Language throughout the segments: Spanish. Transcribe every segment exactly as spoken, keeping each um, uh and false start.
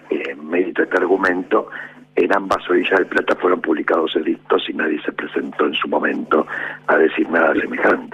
eh, mérito de este argumento, en ambas orillas del Plata fueron publicados edictos y nadie se presentó en su momento a decir nada semejante.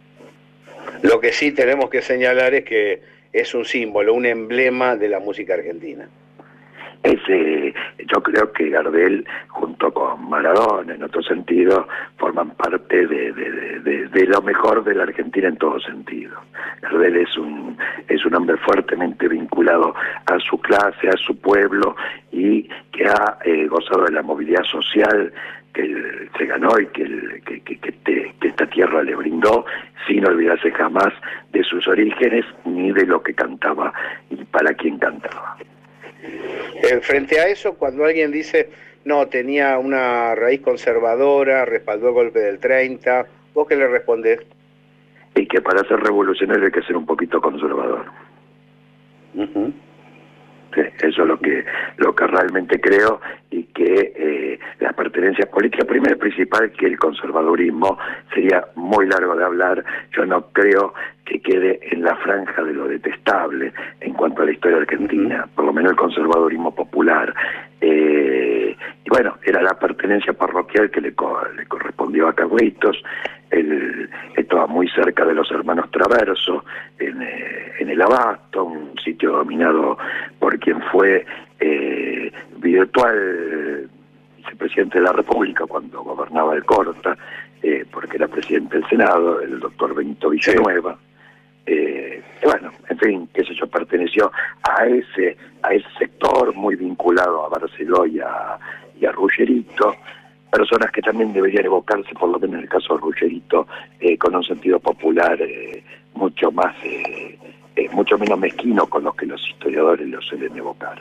Lo que sí tenemos que señalar es que es un símbolo, un emblema de la música argentina. Es, eh, yo creo que Gardel, junto con Maradona, en otro sentido, forman parte de, de, de, de, de lo mejor de la Argentina en todo sentido. Gardel es un, es un hombre fuertemente vinculado a su clase, a su pueblo, y que ha eh, gozado de la movilidad social que él se ganó y que, el, que, que, que, te, que esta tierra le brindó, sin olvidarse jamás de sus orígenes ni de lo que cantaba y para quién cantaba. Eh, frente a eso, cuando alguien dice, no, tenía una raíz conservadora, respaldó el golpe del treinta, ¿vos qué le respondés? Y que para ser revolucionario hay que ser un poquito conservador. Uh-huh. Sí, eso es lo que lo que realmente creo, y que eh, las pertenencias políticas, primero y principal, que el conservadurismo sería muy largo de hablar. Yo no creo que quede en la franja de lo detestable en cuanto a la historia argentina, por lo menos el conservadurismo popular. Eh, y bueno, era la pertenencia parroquial que le, co le correspondió a Carlitos. El, estaba muy cerca de los hermanos Traverso, en, eh, en el Abasto, un sitio dominado por quien fue eh, virtual vicepresidente de la República cuando gobernaba el Corta, eh, porque era presidente del Senado, el doctor Benito Villanueva. Eh, bueno, en fin, qué sé yo, perteneció a ese a ese sector muy vinculado a Barceló y a, y a Ruggerito, personas que también deberían evocarse, por lo menos en el caso de Ruggerito, eh, con un sentido popular eh, mucho más eh, eh, mucho menos mezquino con los que los historiadores lo suelen evocar.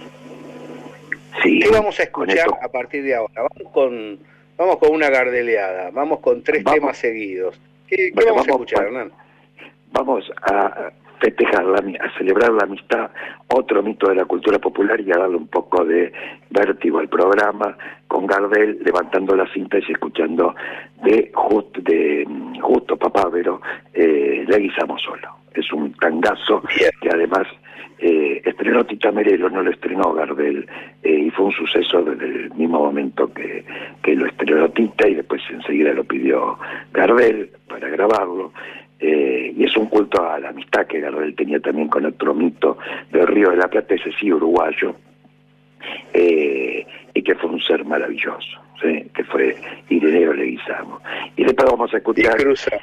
Sí, ¿qué vamos a escuchar a partir de ahora? Vamos con vamos con una gardeleada, vamos con tres vamos, temas seguidos. ¿Qué, qué bueno, vamos, vamos a escuchar, bueno, Hernán? Vamos a festejar, la, a celebrar la amistad, otro mito de la cultura popular, y a darle un poco de vértigo al programa, con Gardel levantando la cinta y escuchando de, Just, de Justo Papavero, eh, Le guisamos solo. Es un tangazo que además eh, estrenó Tita Merelo, no lo estrenó Gardel, eh, y fue un suceso desde el mismo momento que, que lo estrenó Tita, y después enseguida lo pidió Gardel para grabarlo. Eh, y es un culto a la amistad que Gardel tenía también con otro mito del Río de la Plata, ese sí uruguayo, eh, y que fue un ser maravilloso, ¿sí? Que fue Ireneo Leguizamo. Y después vamos a escuchar...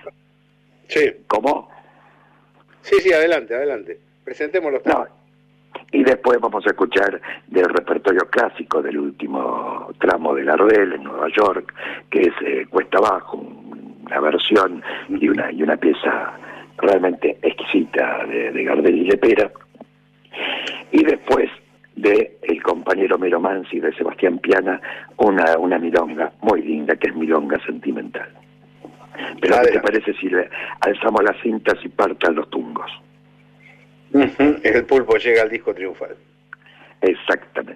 Sí. ¿Cómo? Sí, sí, adelante, adelante. Presentemos los temas. No. Y después vamos a escuchar del repertorio clásico del último tramo de Gardel en Nueva York, que es eh, Cuesta Abajo, una versión y una y una pieza realmente exquisita de, de Gardel y Lepera. Y después de El compañero Mero Mansi, de Sebastián Piana, una, una milonga muy linda, que es Milonga Sentimental. Pero ¿qué te parece si le alzamos las cintas y partan los tungos? Uh-huh. El pulpo llega al disco triunfal. Exactamente.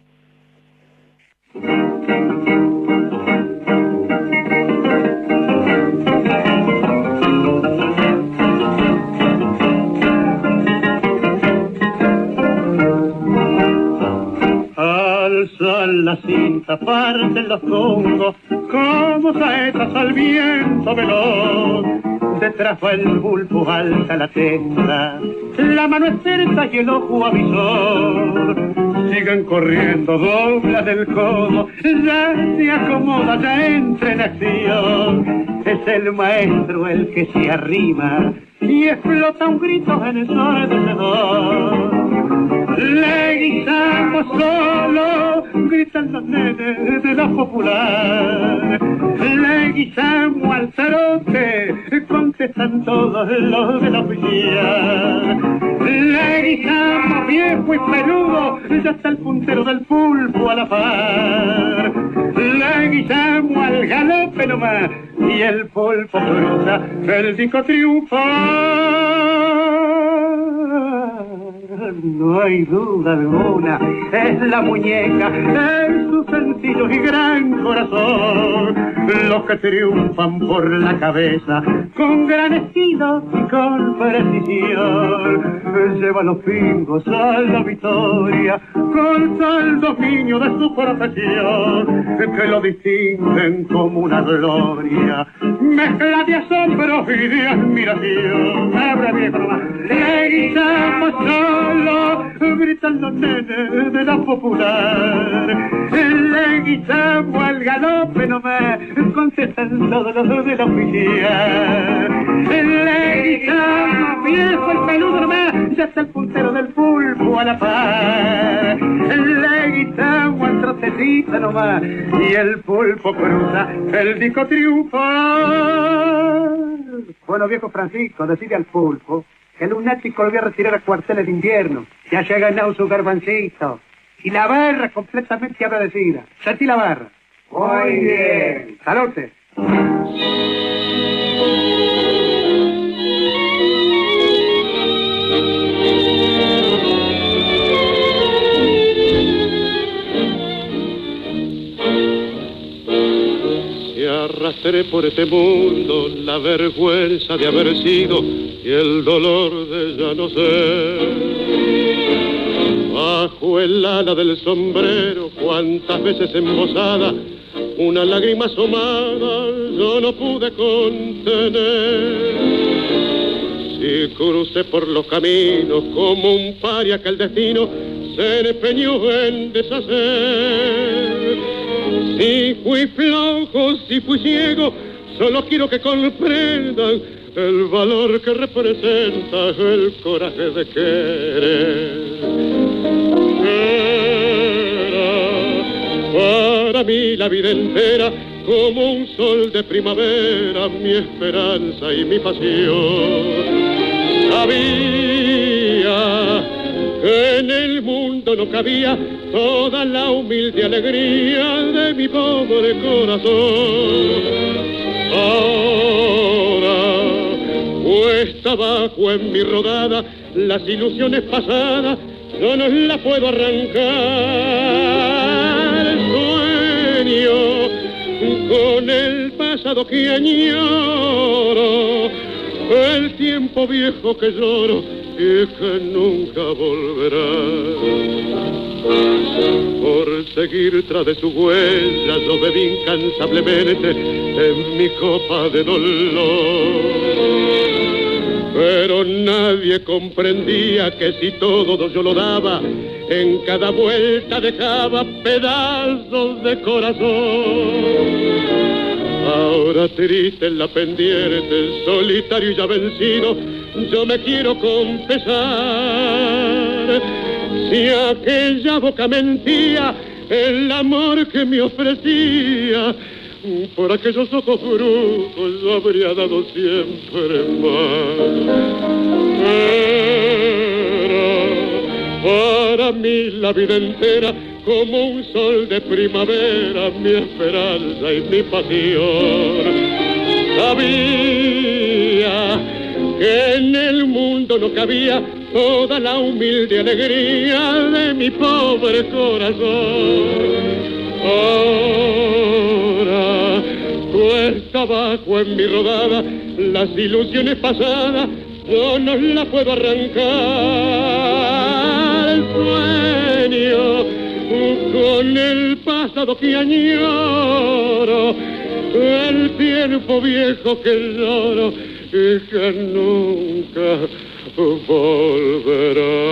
Alzan la cinta, parten los tungos, como saetas al viento veloz. Detrás va el pulpo, alta la testa, la mano experta y el ojo avisor. Sigan corriendo, dobla del codo, ya se acomoda, ya entra en acción. Es el maestro el que se arrima y explota un grito ensordecedor. Le guisamos solo, gritan los nenes de la popular. Le guisamos al zarote, contestan todos los de la oficial. Le guisamos viejo y peludo, ya está el puntero del pulpo a la par. Le guisamos al galope nomás, y el pulpo cruza el disco triunfal. no hay duda alguna, es la muñeca, es su sencillo y gran corazón, los que triunfan por la cabeza, con gran estilo y con precisión, llevan los pingos a la victoria, con tal dominio de su profesión, que lo distinguen como una gloria, mezcla de asombro y de admiración. Abra viejo nomás. Le gritamos solo, gritan los nenes de la popular. Le gritamos al galope nomás, contestan todos los de la oficial. Le gritamos viejo el peludo nomás, ya está el puntero del pulpo a la par. Le gritamos al trotecito nomás, y el pulpo cruza el disco triunfal. Bueno, viejo Francisco, decide al pulpo que el lunático lo voy a retirar a cuarteles de invierno. Ya se ha ganado su garbancito. Y la barra completamente agradecida. Sentí la barra. Muy bien. Salute. Arrastré por este mundo la vergüenza de haber sido y el dolor de ya no ser. Bajo el ala del sombrero, cuántas veces embosada, una lágrima asomada yo no pude contener. Si crucé por los caminos como un paria que el destino se empeñó en deshacer. Si fui flojo, si fui ciego, solo quiero que comprendan el valor que representa el coraje de querer. Era para mí la vida entera como un sol de primavera, mi esperanza y mi pasión. Sabía que en el mundo no cabía toda la humilde alegría de mi pobre corazón. Ahora, cuesta abajo en mi rodada, las ilusiones pasadas yo no las puedo arrancar. Sueño con el pasado que añoro, el tiempo viejo que lloro y que nunca volverá. Por seguir tras de su huella yo bebí incansablemente en mi copa de dolor, pero nadie comprendía que si todo yo lo daba, en cada vuelta dejaba pedazos de corazón. Ahora triste en la pendiente, solitario y ya vencido, yo me quiero confesar. Si aquella boca mentía el amor que me ofrecía, por aquellos ojos brujos yo habría dado siempre más. Era para mí la vida entera como un sol de primavera, mi esperanza y mi pasión. Sabía que en el mundo no cabía toda la humilde alegría de mi pobre corazón. Ahora cuesta abajo en mi rodada, las ilusiones pasadas yo no las puedo arrancar. El sueño con el pasado que añoro, el tiempo viejo que lloro y que nunca volverá.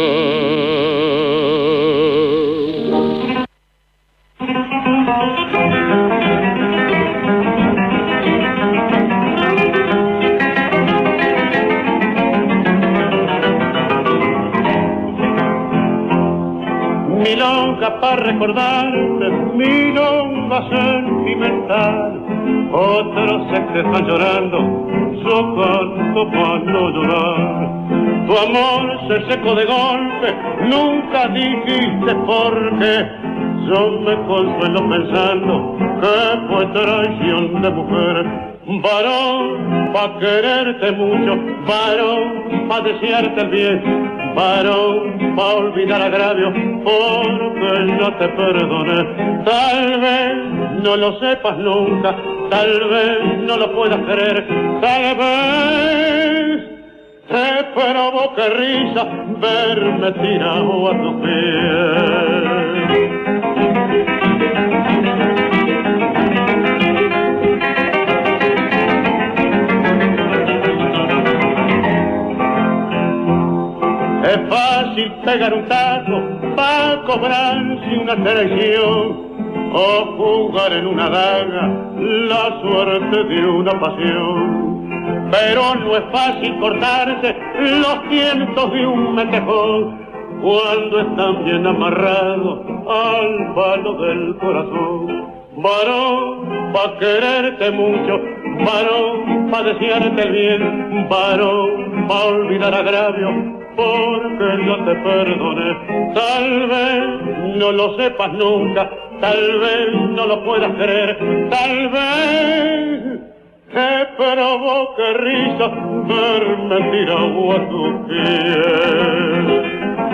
Milonga para recordarte, milonga sentimental. Otros se te están llorando, yo canto para no llorar. Tu amor se secó de golpe, nunca dijiste por qué. Yo me consuelo pensando que fue traición de mujer. varón, pa' quererte mucho, varón, pa' desearte el bien, varón, pa' olvidar agravio, porque yo te perdoné. Tal vez no lo sepas nunca, tal vez no lo puedas creer, tal vez te provoque risa verme tirado a tus pies. Es fácil pegar un tajo para cobrarse una traición o jugar en una daga la suerte de una pasión. Pero no es fácil cortarse los tientos de un metejón cuando están bien amarrados al palo del corazón. Varón, pa' quererte mucho, varón, pa' desearte el bien, varón, pa' olvidar agravio, porque yo te perdoné. Tal vez no lo sepas nunca, tal vez no lo puedas creer, tal vez te provoque risa verme tirado a tus pies.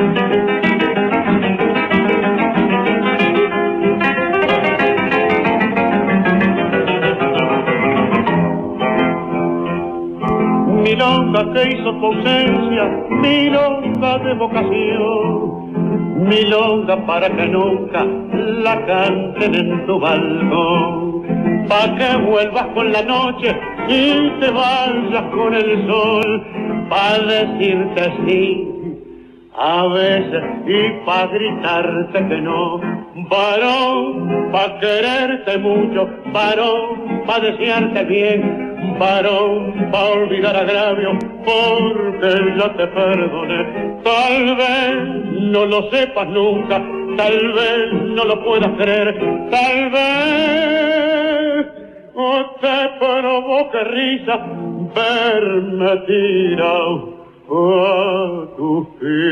Milonga que hizo tu ausencia, milonga de vocación, milonga para que nunca la canten en tu balcón, pa' que vuelvas con la noche y te vayas con el sol, pa' decirte sí a veces y pa' gritarte que no. Varón, pa' quererte mucho, varón, pa' desearte bien, varón, pa' olvidar agravio, porque ya te perdoné. Tal vez no lo sepas nunca, tal vez no lo puedas creer, tal vez o te provoque risa verme tirado a tus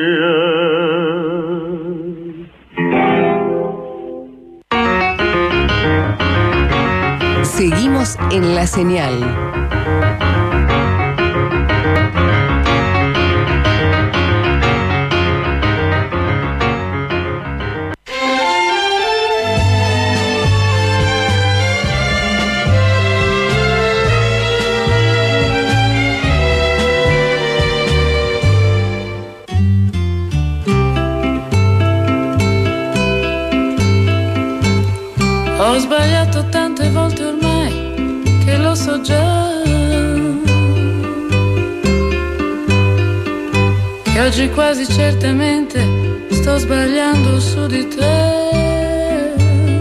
pies. Seguimos en La Señal. Ho sbagliato tante volte ormai che lo so già, che oggi quasi certamente sto sbagliando su di te.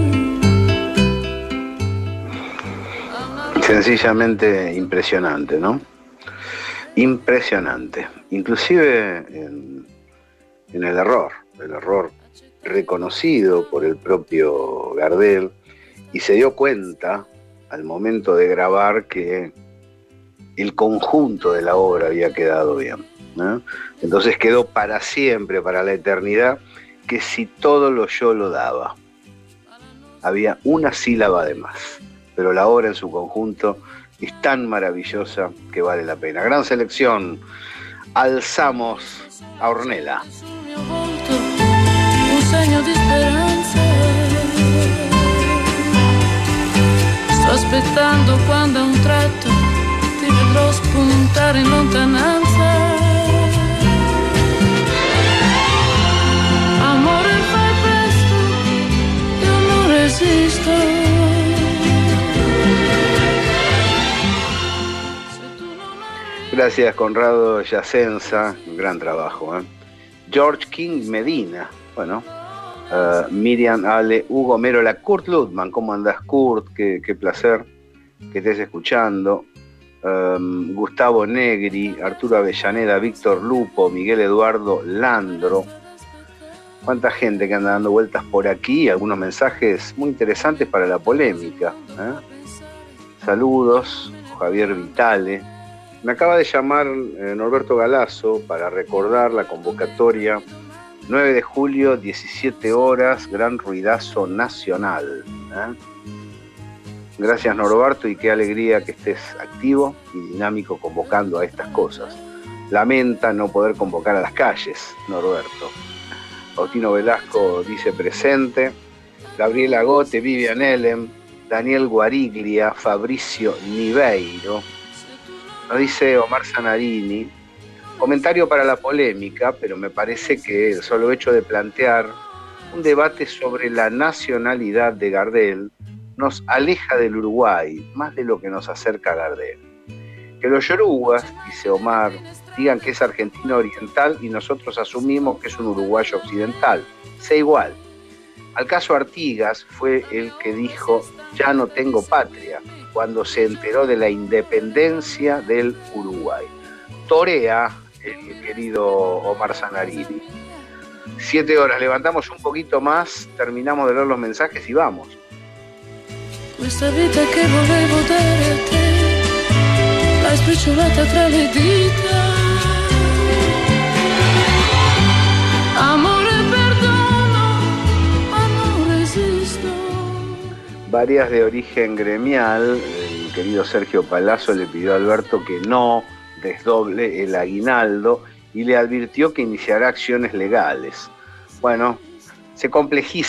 Sencillamente impresionante, ¿no? Impresionante. Inclusive en, en el error, el error reconocido por el propio Gardel, y se dio cuenta al momento de grabar que el conjunto de la obra había quedado bien, ¿no? Entonces quedó para siempre, para la eternidad, que si todo lo yo lo daba, había una sílaba de más, pero la obra en su conjunto es tan maravillosa que vale la pena. Gran selección, alzamos a Ornella. Un segno di speranza, sto aspettando quando a un tratto ti vedrò spuntare in lontananza. Amore, fai presto, io non resisto. Gracias, Conrado Yacenza, un gran trabajo, ¿eh? George King Medina, bueno, uh, Miriam Ale, Hugo Merola, Kurt Ludman, ¿cómo andás, Kurt? Qué, qué placer que estés escuchando. Um, Gustavo Negri, Arturo Avellaneda, Víctor Lupo, Miguel Eduardo Landro. Cuánta gente que anda dando vueltas por aquí, algunos mensajes muy interesantes para la polémica, ¿eh? Saludos, Javier Vitale. Me acaba de llamar eh, Norberto Galazo para recordar la convocatoria nueve de julio, diecisiete horas, gran ruidazo nacional, ¿eh? Gracias, Norberto, y qué alegría que estés activo y dinámico convocando a estas cosas. Lamenta no poder convocar a las calles, Norberto. Faustino Velasco dice presente. Gabriela Gote, Vivian Ellen, Daniel Guariglia, Fabricio Niveiro. Nos dice Omar Zanarini. Comentario para la polémica, pero me parece que el solo hecho de plantear un debate sobre la nacionalidad de Gardel nos aleja del Uruguay, más de lo que nos acerca a Gardel. Que los yorugas, dice Omar, digan que es argentino oriental y nosotros asumimos que es un uruguayo occidental. Sé igual. Al caso Artigas fue el que dijo, ya no tengo patria, cuando se enteró de la independencia del Uruguay. Torea, el querido Omar Zanarini. Siete horas, levantamos un poquito más, terminamos de leer los mensajes y vamos. Questa vita che volevo dare a te, l'hai spicciolata tra le dita. Amore, perdono, ma non resisto. Varias de origen gremial, el querido Sergio Palazzo le pidió a Alberto que no desdoble el aguinaldo y le advirtió que iniciará acciones legales. Bueno, se complejiza